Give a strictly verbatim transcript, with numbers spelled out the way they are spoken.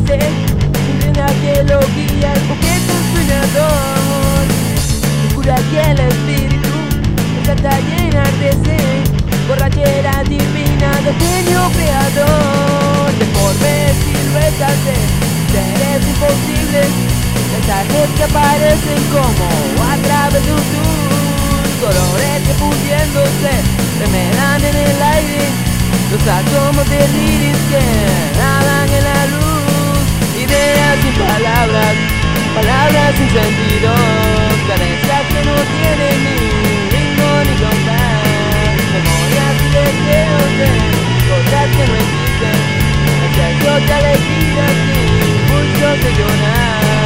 instante, llena que lo guía el objeto soñador. Locura que el espíritu trata de llenarte de borrachera divina del genio creador. Deformes siluetas de seres imposibles, mensajes que aparecen como a través de un tour, colores que fundiéndose remedan en el aire, los átomos del iris que nadan en la luz. Ideas sin palabras, palabras sin sentido, cadencias que no tienen ni ritmo ni compás, memorias y deseos de cosas que no existen, excesos de alegría sin impulsos de llorar.